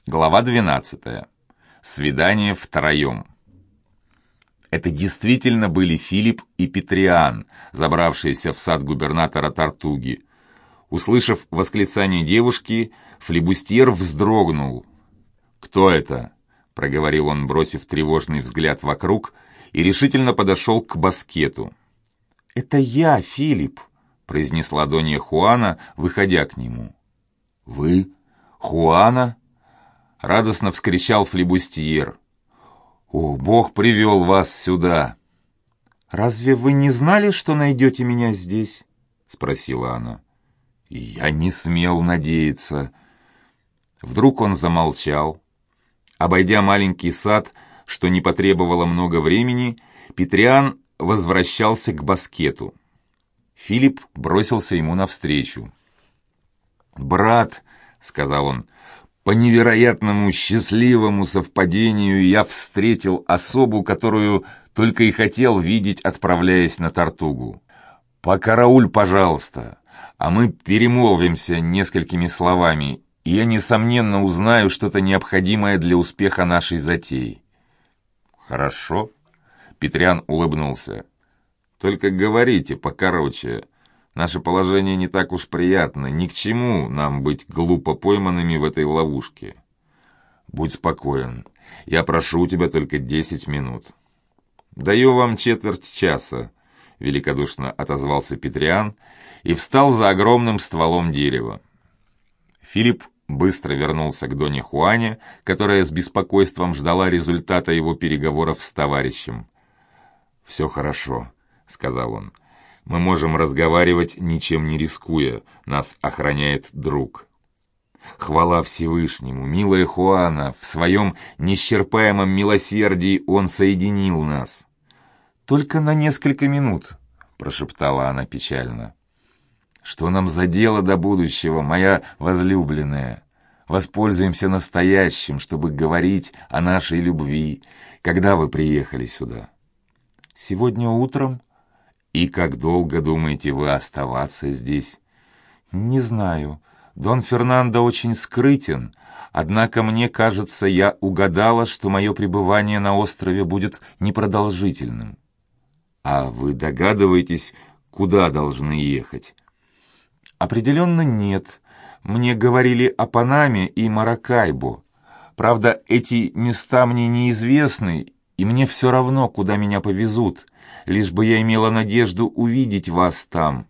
Глава 12. Свидание втроем. Это действительно были Филипп и Петриан, забравшиеся в сад губернатора Тартуги. Услышав восклицание девушки, флибустьер вздрогнул. «Кто это?» — проговорил он, бросив тревожный взгляд вокруг, и решительно подошел к баскету. «Это я, Филипп», — произнесла Донья Хуана, выходя к нему. «Вы? Хуана?» — радостно вскричал флибустьер. «О, Бог привел вас сюда!» «Разве вы не знали, что найдете меня здесь?» — спросила она. «Я не смел надеяться». Вдруг он замолчал. Обойдя маленький сад, что не потребовало много времени, Петриан возвращался к баскету. Филипп бросился ему навстречу. «Брат», — сказал он, — «по невероятному счастливому совпадению я встретил особу, которую только и хотел видеть, отправляясь на Тартугу. Покарауль, пожалуйста, а мы перемолвимся несколькими словами, и я, несомненно, узнаю что-то необходимое для успеха нашей затеи». «Хорошо», — Петриан улыбнулся. «Только говорите покороче. Наше положение не так уж приятно. Ни к чему нам быть глупо пойманными в этой ловушке. Будь спокоен. Я прошу у тебя только 10 минут». «Даю вам четверть часа», — великодушно отозвался Петриан и встал за огромным стволом дерева. Филипп быстро вернулся к Доне Хуане, которая с беспокойством ждала результата его переговоров с товарищем. «Все хорошо», — сказал он. «Мы можем разговаривать, ничем не рискуя. Нас охраняет друг». «Хвала Всевышнему, милая Хуана, в своем неисчерпаемом милосердии он соединил нас». «Только на несколько минут», — прошептала она печально. «Что нам за дело до будущего, моя возлюбленная? Воспользуемся настоящим, чтобы говорить о нашей любви. Когда вы приехали сюда?» «Сегодня утром». «И как долго думаете вы оставаться здесь?» «Не знаю. Дон Фернандо очень скрытен, однако мне кажется, я угадала, что мое пребывание на острове будет непродолжительным». «А вы догадываетесь, куда должны ехать?» «Определенно нет. Мне говорили о Панаме и Маракайбо. Правда, эти места мне неизвестны, и мне все равно, куда меня повезут, лишь бы я имела надежду увидеть вас там».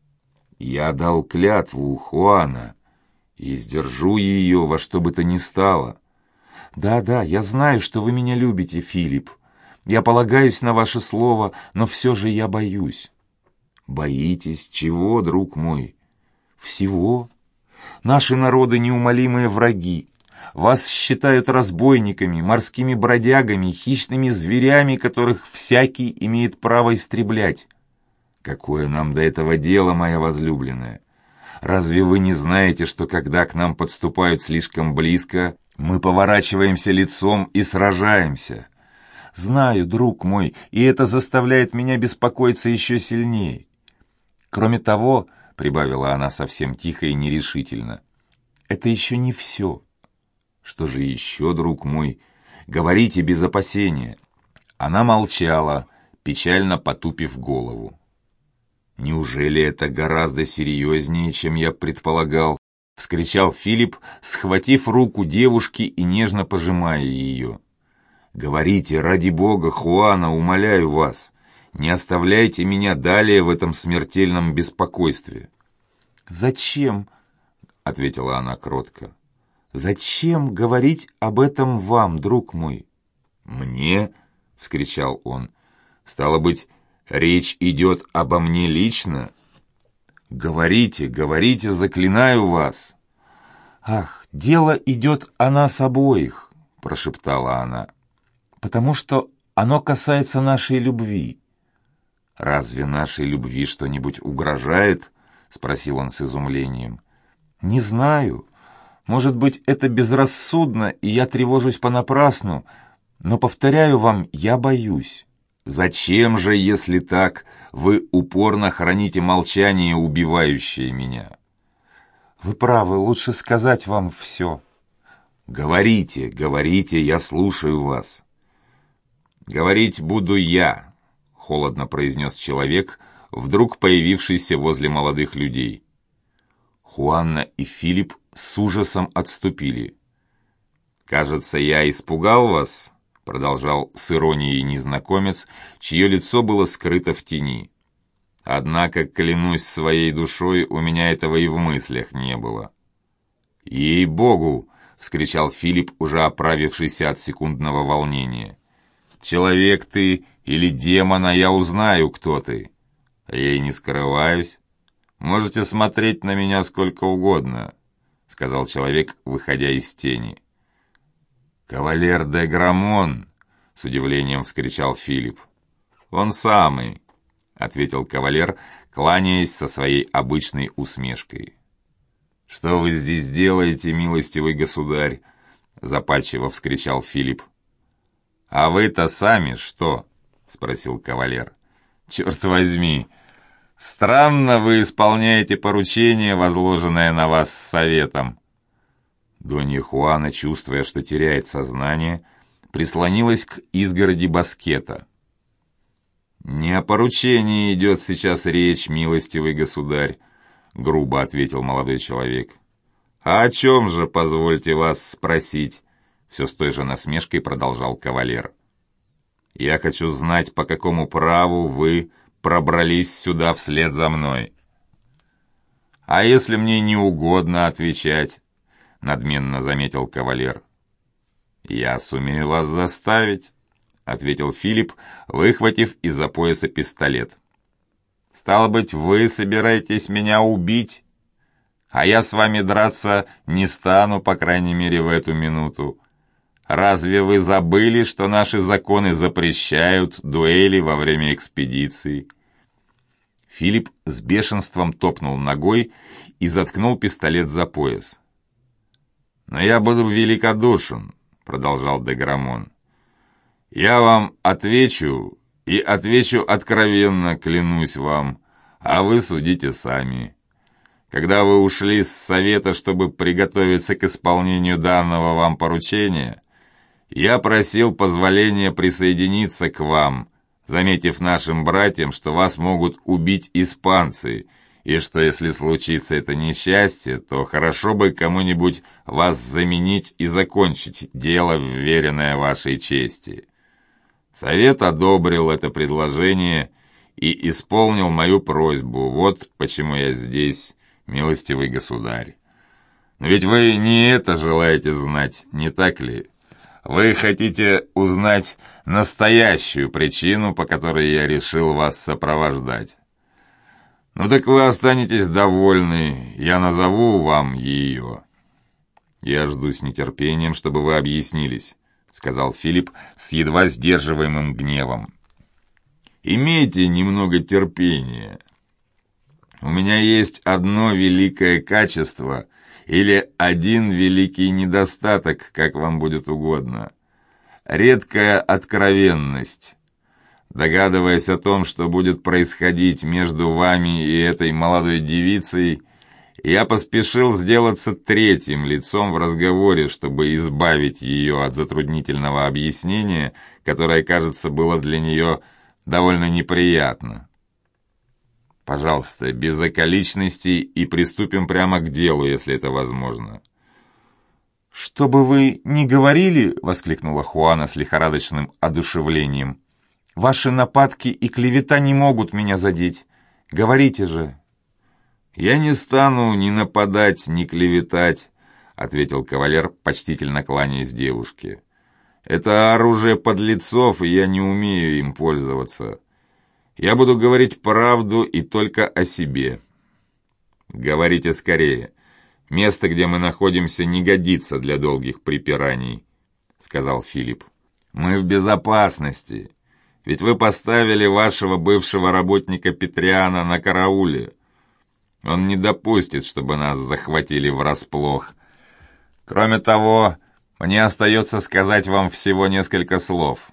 «Я дал клятву, Хуана, и сдержу ее во что бы то ни стало». «Да, я знаю, что вы меня любите, Филипп. Я полагаюсь на ваше слово, но все же я боюсь». «Боитесь чего, друг мой?» «Всего. Наши народы неумолимые враги. Вас считают разбойниками, морскими бродягами, хищными зверями, которых всякий имеет право истреблять». «Какое нам до этого дело, моя возлюбленная? Разве вы не знаете, что когда к нам подступают слишком близко, мы поворачиваемся лицом и сражаемся?» «Знаю, друг мой, и это заставляет меня беспокоиться еще сильнее. Кроме того, — прибавила она совсем тихо и нерешительно, — это еще не все». «Что же еще, друг мой? Говорите без опасения». Она молчала, печально потупив голову. «Неужели это гораздо серьезнее, чем я предполагал?» — вскричал Филипп, схватив руку девушки и нежно пожимая ее. «Говорите, ради Бога, Хуана, умоляю вас, не оставляйте меня далее в этом смертельном беспокойстве». «Зачем?» — ответила она кротко. «Зачем говорить об этом вам, друг мой?» «Мне?» — вскричал он. «Стало быть, речь идет обо мне лично?» «Говорите, говорите, заклинаю вас!» «Ах, дело идет о нас обоих», — прошептала она, «потому что оно касается нашей любви». «Разве нашей любви что-нибудь угрожает?» — спросил он с изумлением. «Не знаю. Может быть, это безрассудно, и я тревожусь понапрасну, но, повторяю вам, я боюсь». «Зачем же, если так, вы упорно храните молчание, убивающее меня?» «Вы правы, лучше сказать вам все». «Говорите, говорите, я слушаю вас». «Говорить буду я», — холодно произнес человек, вдруг появившийся возле молодых людей. Хуанна и Филипп с ужасом отступили. «Кажется, я испугал вас», — продолжал с иронией незнакомец, чье лицо было скрыто в тени. «Однако, клянусь своей душой, у меня этого и в мыслях не было». «Ей-богу!» — вскричал Филипп, уже оправившийся от секундного волнения. «Человек ты или демон, а я узнаю, кто ты. А я и не скрываюсь. Можете смотреть на меня сколько угодно», — сказал человек, выходя из тени. «Кавалер де Грамон!» — с удивлением вскричал Филипп. «Он самый», — ответил кавалер, кланяясь со своей обычной усмешкой. «Что вы здесь делаете, милостивый государь?» — запальчиво вскричал Филипп. «А вы-то сами что?» — спросил кавалер. «Черт возьми! Странно вы исполняете поручение, возложенное на вас советом». Донья Хуана, чувствуя, что теряет сознание, прислонилась к изгороди баскета. «Не о поручении идет сейчас речь, милостивый государь», — грубо ответил молодой человек. «А о чем же, позвольте вас спросить?» Все с той же насмешкой продолжал кавалер. «Я хочу знать, по какому праву вы пробрались сюда вслед за мной». «А если мне не угодно отвечать?» — надменно заметил кавалер. «Я сумею вас заставить», — ответил Филипп, выхватив из-за пояса пистолет. «Стало быть, вы собираетесь меня убить? А я с вами драться не стану, по крайней мере, в эту минуту. Разве вы забыли, что наши законы запрещают дуэли во время экспедиции?» Филипп с бешенством топнул ногой и заткнул пистолет за пояс. «Но я буду великодушен», — продолжал де Грамон. «Я вам отвечу, и отвечу откровенно, клянусь вам, а вы судите сами. Когда вы ушли с совета, чтобы приготовиться к исполнению данного вам поручения, я просил позволения присоединиться к вам, заметив нашим братьям, что вас могут убить испанцы, и что если случится это несчастье, то хорошо бы кому-нибудь вас заменить и закончить дело, вверенное вашей чести. Совет одобрил это предложение и исполнил мою просьбу. Вот почему я здесь, милостивый государь. Но ведь вы не это желаете знать, не так ли? Вы хотите узнать настоящую причину, по которой я решил вас сопровождать. Ну так вы останетесь довольны, я назову вам ее». «Я жду с нетерпением, чтобы вы объяснились», — сказал Филипп с едва сдерживаемым гневом. «Имейте немного терпения. У меня есть одно великое качество или один великий недостаток, как вам будет угодно. Редкая откровенность. Догадываясь о том, что будет происходить между вами и этой молодой девицей, я поспешил сделаться третьим лицом в разговоре, чтобы избавить ее от затруднительного объяснения, которое, кажется, было для нее довольно неприятно. Пожалуйста, без околичностей и приступим прямо к делу, если это возможно». «Что бы вы ни говорили, — воскликнула Хуана с лихорадочным одушевлением, — ваши нападки и клевета не могут меня задеть. Говорите же». «Я не стану ни нападать, ни клеветать», — ответил кавалер, почтительно кланяясь девушке. «Это оружие подлецов, и я не умею им пользоваться. Я буду говорить правду и только о себе». «Говорите скорее. Место, где мы находимся, не годится для долгих припираний», — сказал Филипп. «Мы в безопасности, ведь вы поставили вашего бывшего работника Петриана на карауле. Он не допустит, чтобы нас захватили врасплох. Кроме того, мне остается сказать вам всего несколько слов».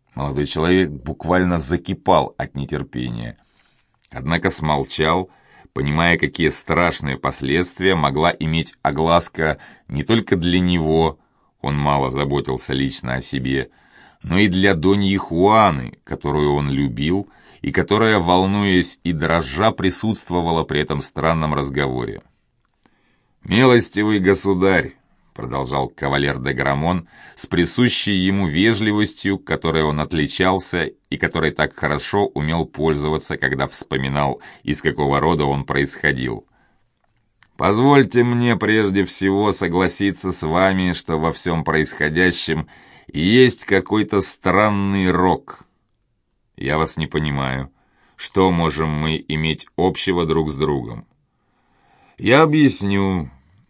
Молодой человек буквально закипал от нетерпения. Однако смолчал, понимая, какие страшные последствия могла иметь огласка не только для него, он мало заботился лично о себе, но и для Доньи Хуаны, которую он любил, и которая, волнуясь и дрожа, присутствовала при этом странном разговоре. «Милостивый государь», — продолжал кавалер де Грамон с присущей ему вежливостью, которой он отличался и которой так хорошо умел пользоваться, когда вспоминал, из какого рода он происходил. «Позвольте мне прежде всего согласиться с вами, что во всем происходящем есть какой-то странный рок. Я вас не понимаю. Что можем мы иметь общего друг с другом? Я объясню.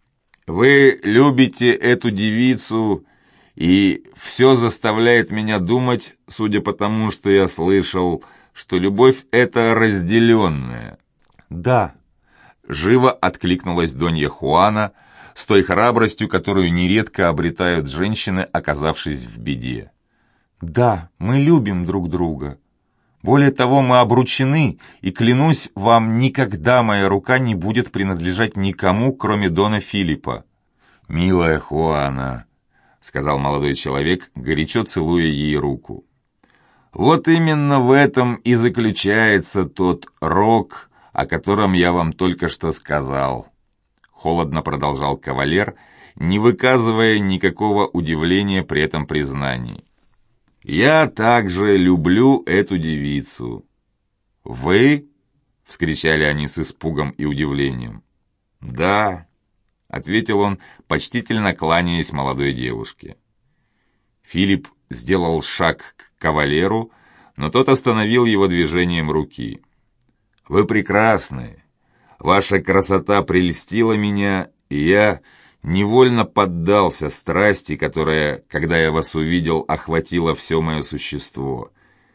Вы любите эту девицу, и все заставляет меня думать, судя по тому, что я слышал, что любовь эта разделенная». «Да», — живо откликнулась Донья Хуана с той храбростью, которую нередко обретают женщины, оказавшись в беде. «Да, мы любим друг друга. Более того, мы обручены, и, клянусь вам, никогда моя рука не будет принадлежать никому, кроме Дона Филиппа». «Милая Хуана», — сказал молодой человек, горячо целуя ей руку. «Вот именно в этом и заключается тот рок, о котором я вам только что сказал», — холодно продолжал кавалер, не выказывая никакого удивления при этом признании. «Я также люблю эту девицу». «Вы?» — вскричали они с испугом и удивлением. «Да», — ответил он, почтительно кланяясь молодой девушке. Филипп сделал шаг к кавалеру, но тот остановил его движением руки. «Вы прекрасны. Ваша красота прельстила меня, и я невольно поддался страсти, которая, когда я вас увидел, охватила все мое существо.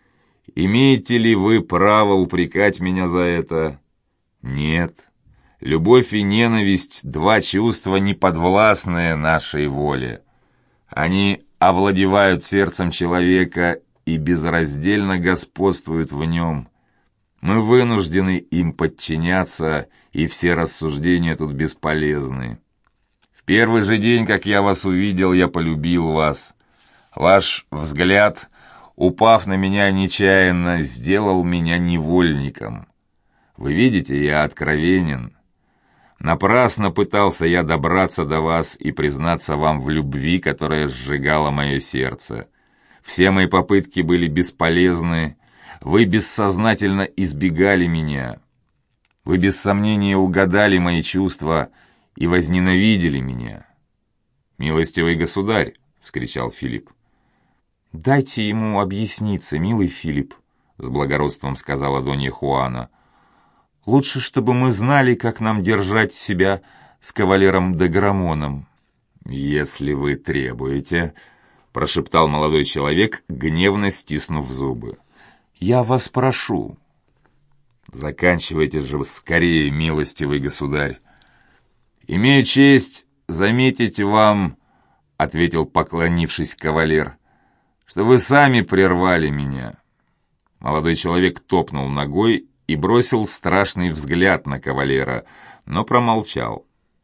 Имеете ли вы право упрекать меня за это? Нет. Любовь и ненависть — два чувства, неподвластные нашей воле. Они овладевают сердцем человека и безраздельно господствуют в нем. Мы вынуждены им подчиняться, и все рассуждения тут бесполезны. В первый же день, как я вас увидел, я полюбил вас. Ваш взгляд, упав на меня нечаянно, сделал меня невольником. Вы видите, я откровенен. Напрасно пытался я добраться до вас и признаться вам в любви, которая сжигала мое сердце. Все мои попытки были бесполезны. Вы бессознательно избегали меня. Вы без сомнения угадали мои чувства и возненавидели меня. «Милостивый государь!» — вскричал Филипп. «Дайте ему объясниться, милый Филипп», — с благородством сказала Донья Хуана. «Лучше, чтобы мы знали, как нам держать себя с кавалером де Грамоном». «Если вы требуете», — прошептал молодой человек, гневно стиснув зубы. «Я вас прошу». «Заканчивайте же скорее, милостивый государь». «Имею честь заметить вам», — ответил, поклонившись кавалер, — «что вы сами прервали меня». Молодой человек топнул ногой и бросил страшный взгляд на кавалера, но промолчал.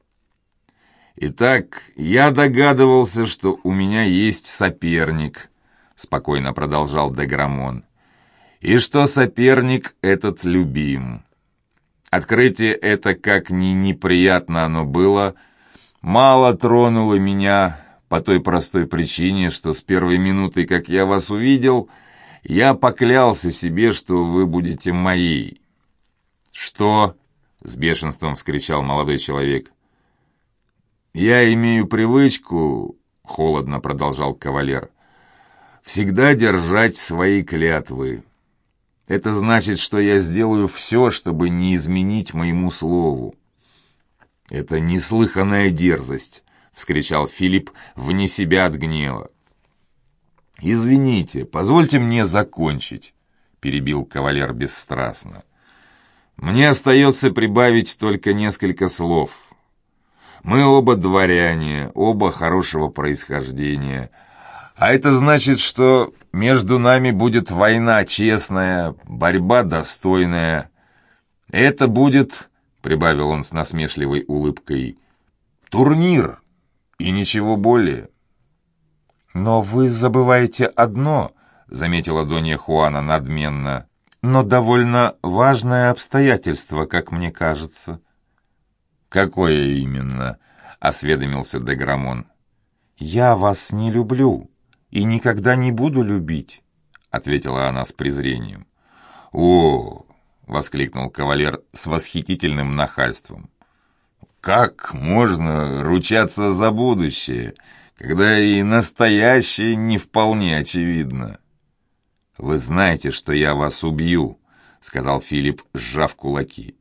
«Итак, я догадывался, что у меня есть соперник», — спокойно продолжал де Грамон, «и что соперник этот любим. Открытие это, как ни неприятно оно было, мало тронуло меня по той простой причине, что с первой минуты, как я вас увидел, я поклялся себе, что вы будете моей». «Что?» — с бешенством вскричал молодой человек. «Я имею привычку, — холодно продолжал кавалер, — всегда держать свои клятвы. Это значит, что я сделаю все, чтобы не изменить моему слову». «Это неслыханная дерзость!» — вскричал Филипп вне себя от гнева. «Извините, позвольте мне закончить», — перебил кавалер бесстрастно. «Мне остается прибавить только несколько слов. Мы оба дворяне, оба хорошего происхождения, а это значит, что между нами будет война честная, борьба достойная. Это будет прибавил он с насмешливой улыбкой. «Турнир, и ничего более». «Но вы забываете одно», — заметила Донья Хуана надменно, «но довольно важное обстоятельство, как мне кажется». «Какое именно?» — осведомился де Грамон. «Я вас не люблю и никогда не буду любить», — ответила она с презрением. «О!» — воскликнул кавалер с восхитительным нахальством. «Как можно ручаться за будущее, когда и настоящее не вполне очевидно?» «Вы знаете, что я вас убью», — сказал Филипп, сжав кулаки.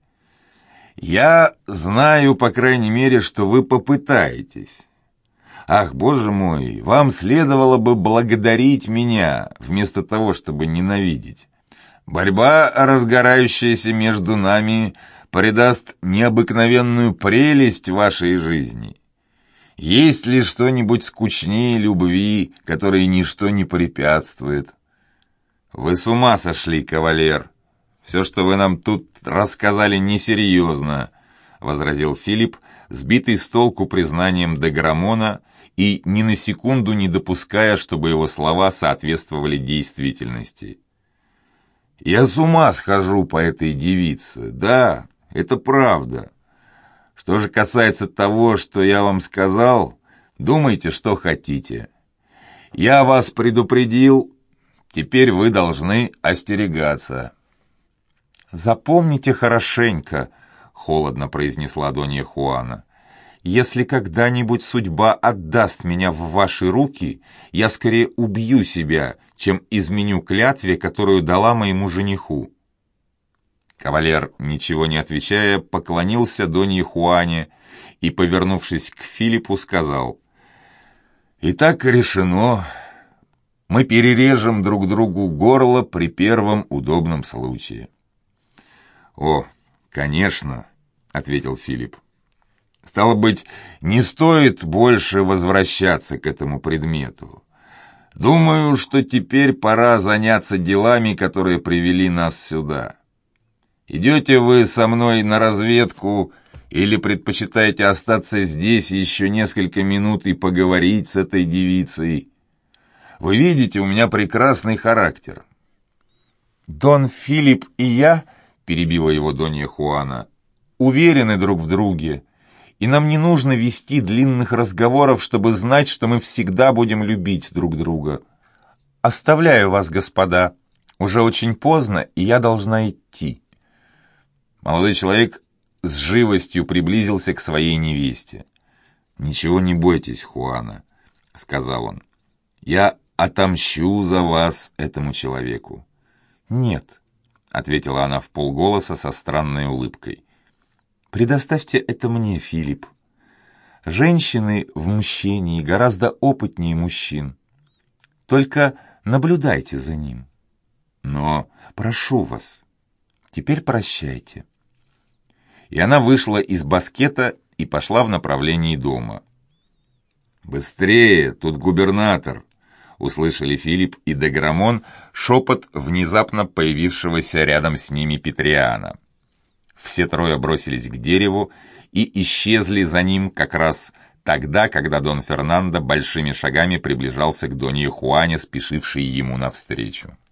«Я знаю, по крайней мере, что вы попытаетесь. Ах, боже мой, вам следовало бы благодарить меня, вместо того, чтобы ненавидеть. Борьба, разгорающаяся между нами, придаст необыкновенную прелесть вашей жизни. Есть ли что-нибудь скучнее любви, которой ничто не препятствует? Вы с ума сошли, кавалер. Все, что вы нам тут рассказали, несерьезно, — возразил Филипп, сбитый с толку признанием де Грамона и ни на секунду не допуская, чтобы его слова соответствовали действительности. «Я с ума схожу по этой девице, да, это правда. Что же касается того, что я вам сказал, думайте, что хотите. Я вас предупредил, теперь вы должны остерегаться». «Запомните хорошенько», — холодно произнесла Донья Хуана, «если когда-нибудь судьба отдаст меня в ваши руки, я скорее убью себя, чем изменю клятве, которую дала моему жениху». Кавалер, ничего не отвечая, поклонился Донье Хуане и, повернувшись к Филиппу, сказал: «Итак решено. Мы перережем друг другу горло при первом удобном случае». «О, конечно», — ответил Филипп. «Стало быть, не стоит больше возвращаться к этому предмету. Думаю, что теперь пора заняться делами, которые привели нас сюда. Идете вы со мной на разведку или предпочитаете остаться здесь еще несколько минут и поговорить с этой девицей? Вы видите, у меня прекрасный характер». «Дон Филипп и я, — перебила его Донья Хуана, — уверены друг в друге, и нам не нужно вести длинных разговоров, чтобы знать, что мы всегда будем любить друг друга. Оставляю вас, господа, уже очень поздно, и я должна идти». Молодой человек с живостью приблизился к своей невесте. «Ничего не бойтесь, Хуана», — сказал он. «Я отомщу за вас этому человеку». «Нет», — ответила она вполголоса со странной улыбкой. «Предоставьте это мне, Филипп. Женщины в мщении гораздо опытнее мужчин. Только наблюдайте за ним. Но прошу вас, теперь прощайте». И она вышла из баскета и пошла в направлении дома. «Быстрее, тут губернатор!» — услышали Филипп и де Грамон шепот внезапно появившегося рядом с ними Петриана. Все трое бросились к дереву и исчезли за ним как раз тогда, когда Дон Фернандо большими шагами приближался к Донье Хуане, спешившей ему навстречу.